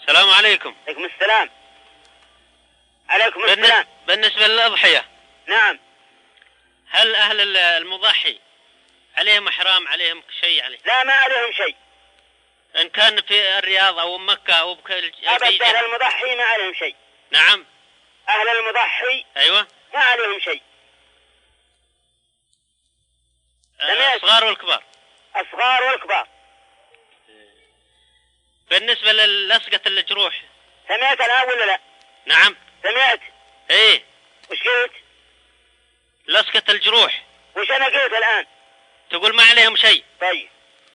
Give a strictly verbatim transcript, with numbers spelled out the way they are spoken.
السلام عليكم. عليكم السلام. عليكم بالن... السلام. بالنسبة للأضحية، نعم. هل أهل المضحي عليهم إحرام، عليهم شيء عليه؟ لا، ما عليهم شيء. إن كان في الرياض أو مكة أو بكل أبد، أهل المضحي ما عليهم شيء. نعم. أهل المضحي أيوة ما عليهم شيء. الصغار والكبار. الصغار والكبار. بالنسبة للصقة الجروح، سمعت الآن ولا لا؟ نعم سمعت. ايه. وش قلت؟ لصقة الجروح. وش أنا قلت الآن؟ تقول ما عليهم شيء. طيب.